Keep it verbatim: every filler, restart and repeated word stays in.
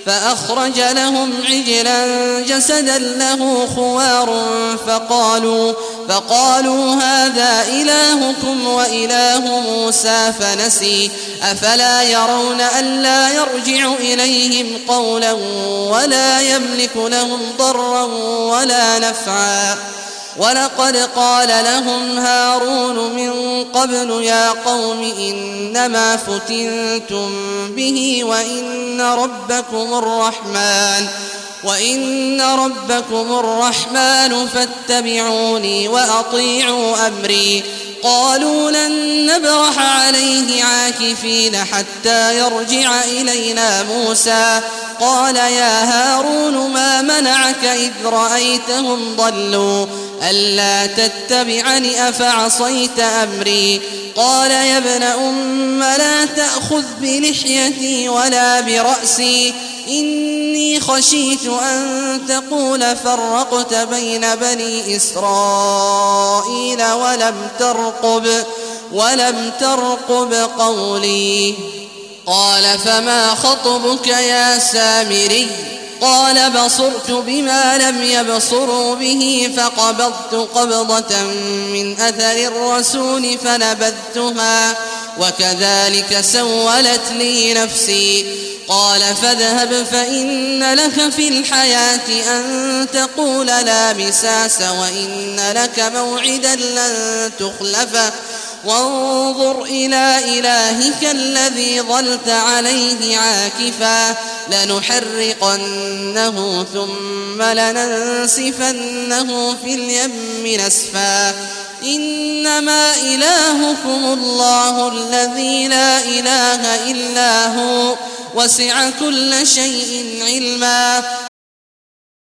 فأخرج لهم عجلا جسدا له خوار فقالوا, فقالوا هذا إلهكم وإله موسى فنسي أفلا يرون ألا يرجع إليهم قولا ولا يملك لهم ضرا ولا نفعا. ولقد قال لهم هارون من قبل يا قوم إنما فتنتم به وإن ربكم الرحمن وإن ربكم الرحمن فاتبعوني وأطيعوا أمري. قالوا لن نبرح عليه عاكفين حتى يرجع إلينا موسى. قال يا هارون ما منعك إذ رأيتهم ضلوا ألا تتبعني أفعصيت أمري. قال يا ابن أم لا تأخذ بلحيتي ولا برأسي إني خشيت أن تقول فرقت بين بني إسرائيل ولم ترقب, ولم ترقب قولي. قال فما خطبك يا سامري؟ قال بصرت بما لم يبصروا به فقبضت قبضة من أثر الرسول فنبذتها وكذلك سولت لي نفسي. قال فاذهب فإن لك في الحياة أن تقول لا مساس وإن لك موعدا لن تخلفه وانظر إلى إلهك الذي ظلت عليه عاكفا لنحرقنه ثم لننسفنه في اليم نسفا. إنما إلهكم الله الذي لا إله إلا هو وسع كل شيء علما